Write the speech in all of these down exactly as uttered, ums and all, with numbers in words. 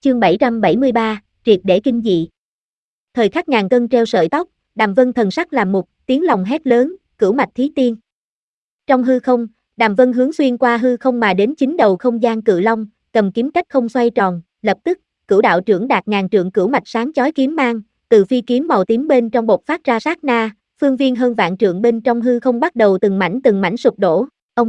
chương bảy trăm bảy mươi ba, triệt để kinh dị. Thời khắc ngàn cân treo sợi tóc, Đàm Vân thần sắc làm mục, tiếng lòng hét lớn, cửu mạch thí tiên. Trong hư không, Đàm Vân hướng xuyên qua hư không mà đến chính đầu không gian cự long, cầm kiếm cách không xoay tròn, lập tức, cửu đạo trưởng đạt ngàn trượng cửu mạch sáng chói kiếm mang, từ phi kiếm màu tím bên trong bộc phát ra sát na, phương viên hơn vạn trượng bên trong hư không bắt đầu từng mảnh từng mảnh sụp đổ. Ông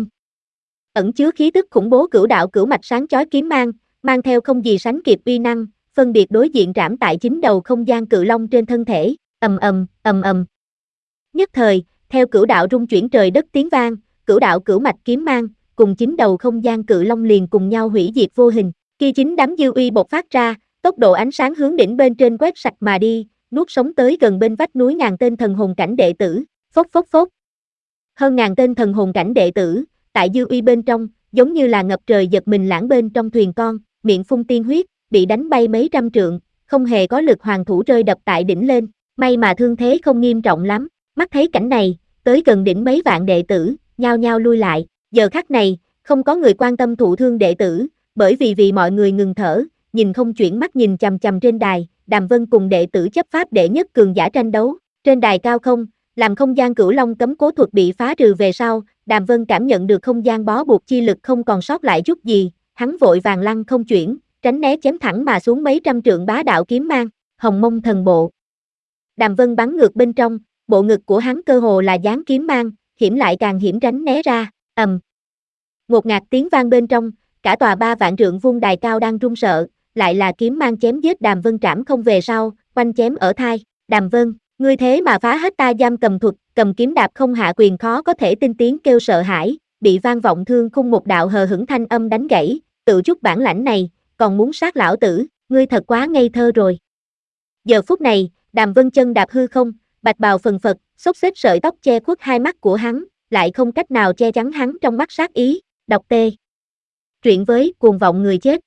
ẩn chứa khí tức khủng bố cửu đạo cửu mạch sáng chói kiếm mang, mang theo không gì sánh kịp uy năng, phân biệt đối diện trảm tại chính đầu không gian cự long trên thân thể, ầm ầm, ầm ầm. Nhất thời, theo cửu đạo rung chuyển trời đất tiếng vang, cửu đạo cửu mạch kiếm mang, cùng chính đầu không gian cự long liền cùng nhau hủy diệt vô hình, khi chính đám dư uy bộc phát ra, tốc độ ánh sáng hướng đỉnh bên trên quét sạch mà đi, nuốt sống tới gần bên vách núi ngàn tên thần hồn cảnh đệ tử, phốc phốc phốc. Hơn ngàn tên thần hồn cảnh đệ tử, tại dư uy bên trong, giống như là ngập trời giật mình lãng bên trong thuyền con, miệng phun tiên huyết, bị đánh bay mấy trăm trượng, không hề có lực hoàng thủ rơi đập tại đỉnh lên, may mà thương thế không nghiêm trọng lắm. Mắt thấy cảnh này, tới gần đỉnh mấy vạn đệ tử, nhao nhao lui lại, giờ khắc này, không có người quan tâm thụ thương đệ tử, bởi vì vì mọi người ngừng thở, nhìn không chuyển mắt nhìn chằm chằm trên đài, Đàm Vân cùng đệ tử chấp pháp đệ nhất cường giả tranh đấu, trên đài cao không, làm không gian cửu long cấm cố thuật bị phá trừ về sau, Đàm Vân cảm nhận được không gian bó buộc chi lực không còn sót lại chút gì, hắn vội vàng lăn không chuyển, tránh né chém thẳng mà xuống mấy trăm trượng bá đạo kiếm mang, Hồng Mông thần bộ. Đàm Vân bắn ngược bên trong, bộ ngực của hắn cơ hồ là dáng kiếm mang, hiểm lại càng hiểm tránh né ra, ầm. Ngột ngạt tiếng vang bên trong, cả tòa ba vạn trượng vuông đài cao đang run sợ, lại là kiếm mang chém giết Đàm Vân trảm không về sau, quanh chém ở thai, Đàm Vân, ngươi thế mà phá hết ta giam cầm thuật, cầm kiếm đạp không hạ quyền khó có thể tin tiếng kêu sợ hãi, bị vang vọng thương khung một đạo hờ hững thanh âm đánh gãy, tự chút bản lãnh này, còn muốn sát lão tử, ngươi thật quá ngây thơ rồi. Giờ phút này, Đàm Vân chân đạp hư không, bạch bào phần phật, xốc xếch sợi tóc che khuất hai mắt của hắn, lại không cách nào che chắn hắn trong mắt sát ý, đọc tê. Truyện với cuồng vọng người chết.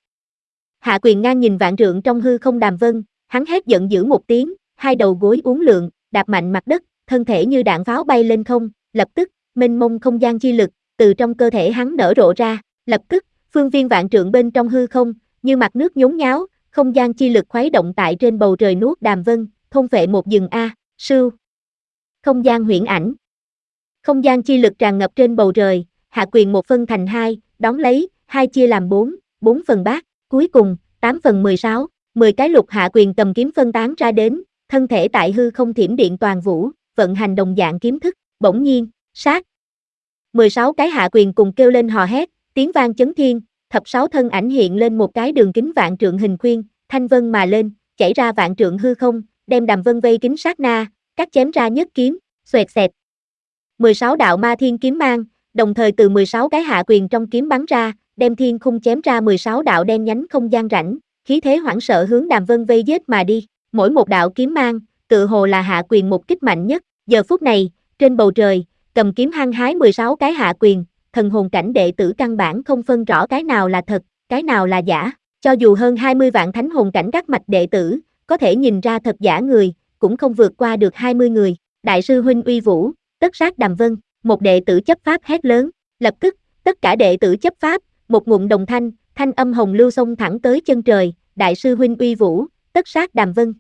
Hạ quyền ngang nhìn vạn trượng trong hư không Đàm Vân, hắn hét giận dữ một tiếng, hai đầu gối uốn lượn, đạp mạnh mặt đất, thân thể như đạn pháo bay lên không, lập tức, mênh mông không gian chi lực, từ trong cơ thể hắn nở rộ ra, lập tức, phương viên vạn trượng bên trong hư không, như mặt nước nhốn nháo, không gian chi lực khuấy động tại trên bầu trời nuốt Đàm Vân, thôn phệ một rừng A, sưu. Không gian huyễn ảnh. Không gian chi lực tràn ngập trên bầu trời, hạ quyền một phân thành hai, đón lấy, hai chia làm bốn, bốn phần bát, cuối cùng, tám phần mười sáu, mười cái lục hạ quyền cầm kiếm phân tán ra đến, thân thể tại hư không thiểm điện toàn vũ, vận hành đồng dạng kiếm thức, bỗng nhiên, sát. mười sáu cái hạ quyền cùng kêu lên hò hét, tiếng vang chấn thiên, thập sáu thân ảnh hiện lên một cái đường kính vạn trượng hình khuyên, thanh vân mà lên, chảy ra vạn trượng hư không, đem Đàm Vân vây kín sát na, cắt chém ra nhất kiếm, xoẹt xẹt. mười sáu đạo ma thiên kiếm mang, đồng thời từ mười sáu cái hạ quyền trong kiếm bắn ra, đem thiên khung chém ra mười sáu đạo đen nhánh không gian rãnh, khí thế hoảng sợ hướng Đàm Vân vây giết mà đi, mỗi một đạo kiếm mang, tự hồ là hạ quyền một kích mạnh nhất, giờ phút này, trên bầu trời, cầm kiếm hăng hái mười sáu cái hạ quyền, thần hồn cảnh đệ tử căn bản không phân rõ cái nào là thật, cái nào là giả, cho dù hơn hai mươi vạn thánh hồn cảnh các mạch đệ tử, có thể nhìn ra thật giả người, cũng không vượt qua được hai mươi người, đại sư huynh uy vũ, tất sát Đàm Vân, một đệ tử chấp pháp hét lớn, lập tức, tất cả đệ tử chấp pháp, một ngụm đồng thanh, thanh âm hồng lưu xông thẳng tới chân trời, đại sư huynh uy vũ, tất sát Đàm Vân.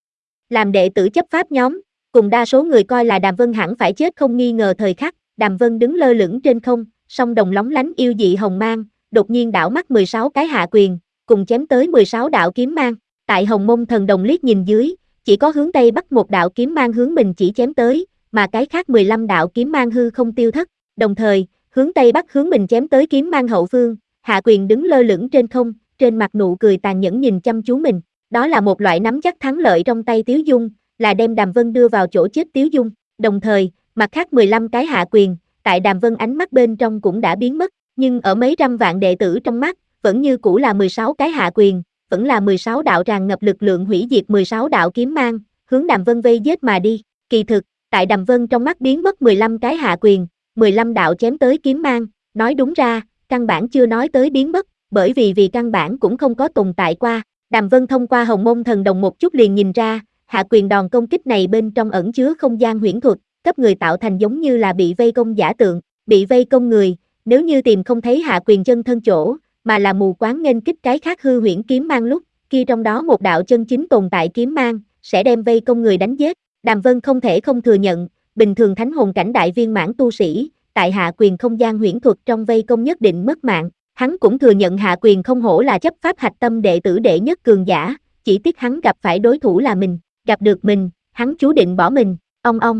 Làm đệ tử chấp pháp nhóm, cùng đa số người coi là Đàm Vân hẳn phải chết không nghi ngờ thời khắc, Đàm Vân đứng lơ lửng trên không, song đồng lóng lánh yêu dị hồng mang, đột nhiên đảo mắt mười sáu cái hạ quyền, cùng chém tới mười sáu đạo kiếm mang, tại Hồng Mông thần đồng liếc nhìn dưới, chỉ có hướng tây bắc một đạo kiếm mang hướng mình chỉ chém tới, mà cái khác mười lăm đạo kiếm mang hư không tiêu thất, đồng thời, hướng tây bắc hướng mình chém tới kiếm mang hậu phương, hạ quyền đứng lơ lửng trên không, trên mặt nụ cười tàn nhẫn nhìn chăm chú mình, đó là một loại nắm chắc thắng lợi trong tay Tiếu Dung, là đem Đàm Vân đưa vào chỗ chết Tiếu Dung, đồng thời, mặt khác mười lăm cái hạ quyền, tại Đàm Vân ánh mắt bên trong cũng đã biến mất, nhưng ở mấy trăm vạn đệ tử trong mắt, vẫn như cũ là mười sáu cái hạ quyền, vẫn là mười sáu đạo tràn ngập lực lượng hủy diệt mười sáu đạo kiếm mang, hướng Đàm Vân vây giết mà đi, kỳ thực, tại Đàm Vân trong mắt biến mất mười lăm cái hạ quyền, mười lăm đạo chém tới kiếm mang, nói đúng ra, căn bản chưa nói tới biến mất, bởi vì vì căn bản cũng không có tồn tại qua, Đàm Vân thông qua Hồng Mông thần đồng một chút liền nhìn ra, hạ quyền đòn công kích này bên trong ẩn chứa không gian huyễn thuật, cấp người tạo thành giống như là bị vây công giả tượng, bị vây công người, nếu như tìm không thấy hạ quyền chân thân chỗ, mà là mù quáng nghênh kích cái khác hư huyễn kiếm mang lúc, kia trong đó một đạo chân chính tồn tại kiếm mang, sẽ đem vây công người đánh giết. Đàm Vân không thể không thừa nhận, bình thường thánh hồn cảnh đại viên mãn tu sĩ, tại hạ quyền không gian huyễn thuật trong vây công nhất định mất mạng. Hắn cũng thừa nhận hạ quyền không hổ là chấp pháp hạch tâm đệ tử đệ nhất cường giả, chỉ tiếc hắn gặp phải đối thủ là mình, gặp được mình, hắn chú định bỏ mình, ong ong.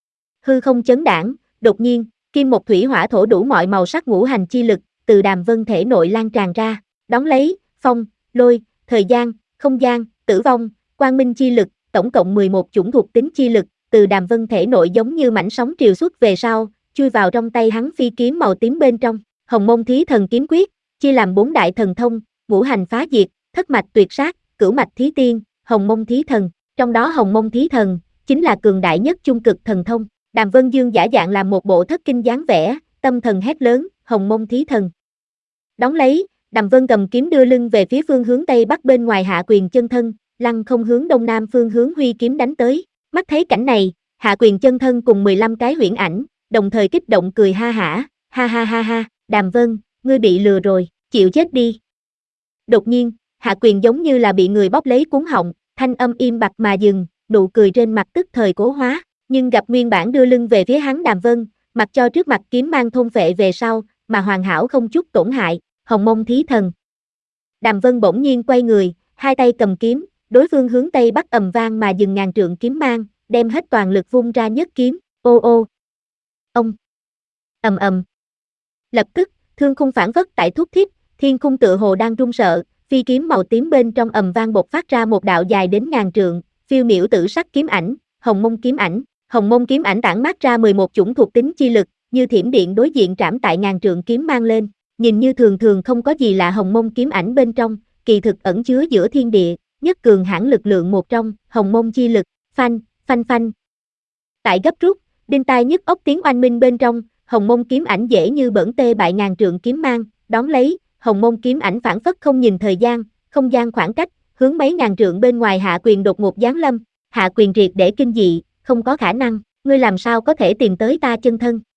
Hư không chấn đãng, đột nhiên, kim một thủy hỏa thổ đủ mọi màu sắc ngũ hành chi lực, từ Đàm Vân thể nội lan tràn ra, đón lấy, phong, lôi, thời gian, không gian, tử vong, quang minh chi lực, tổng cộng mười một chủng thuộc tính chi lực, từ Đàm Vân thể nội giống như mảnh sóng triều xuất về sau, chui vào trong tay hắn phi kiếm màu tím bên trong. Hồng Môn Thí Thần Kiếm Quyết, chia làm bốn đại thần thông, ngũ hành phá diệt, thất mạch tuyệt sát, cửu mạch thí tiên, Hồng Môn Thí Thần, trong đó Hồng Môn Thí Thần chính là cường đại nhất trung cực thần thông. Đàm Vân Dương giả dạng làm một bộ thất kinh dáng vẻ, tâm thần hét lớn, Hồng Môn Thí Thần. Đón lấy, Đàm Vân cầm kiếm đưa lưng về phía phương hướng tây bắc bên ngoài Hạ Quyền chân thân, lăng không hướng đông nam phương hướng huy kiếm đánh tới. Mắt thấy cảnh này, Hạ Quyền chân thân cùng mười lăm cái huyễn ảnh, đồng thời kích động cười ha hả, ha ha ha ha, Đàm Vân, ngươi bị lừa rồi, chịu chết đi. Đột nhiên, Hạ Quyền giống như là bị người bóp lấy cuống họng, thanh âm im bặt mà dừng, nụ cười trên mặt tức thời cố hóa, nhưng gặp nguyên bản đưa lưng về phía hắn Đàm Vân, mặc cho trước mặt kiếm mang thôn phệ về sau, mà hoàn hảo không chút tổn hại, Hồng Môn Thí Thần. Đàm Vân bỗng nhiên quay người, hai tay cầm kiếm, đối phương hướng tây bắc ầm vang mà dừng ngàn trượng kiếm mang, đem hết toàn lực vung ra nhất kiếm, ô ô. Ông. Ầm ầm. Lập tức, thương khung phản phất tại thúc thiết, thiên khung tựa hồ đang run sợ, phi kiếm màu tím bên trong ầm vang bộc phát ra một đạo dài đến ngàn trượng, phiêu miểu tử sắc kiếm ảnh, Hồng Môn kiếm ảnh. Hồng Môn kiếm ảnh tản mát ra mười một chủng thuộc tính chi lực, như thiểm điện đối diện trảm tại ngàn trượng kiếm mang lên, nhìn như thường thường không có gì lạ Hồng Môn kiếm ảnh bên trong, kỳ thực ẩn chứa giữa thiên địa, nhất cường hãn lực lượng một trong, Hồng Môn chi lực, phanh, phanh phanh. Tại gấp rút, đinh tai nhức óc tiếng oanh minh bên trong, Hồng Môn kiếm ảnh dễ như bỡn tê bại ngàn trượng kiếm mang, đón lấy, Hồng Môn kiếm ảnh phản phất không nhìn thời gian, không gian khoảng cách, hướng mấy ngàn trượng bên ngoài Hạ Quyền đột ngột giáng lâm, Hạ Quyền triệt để kinh dị, không có khả năng, ngươi làm sao có thể tìm tới ta chân thân,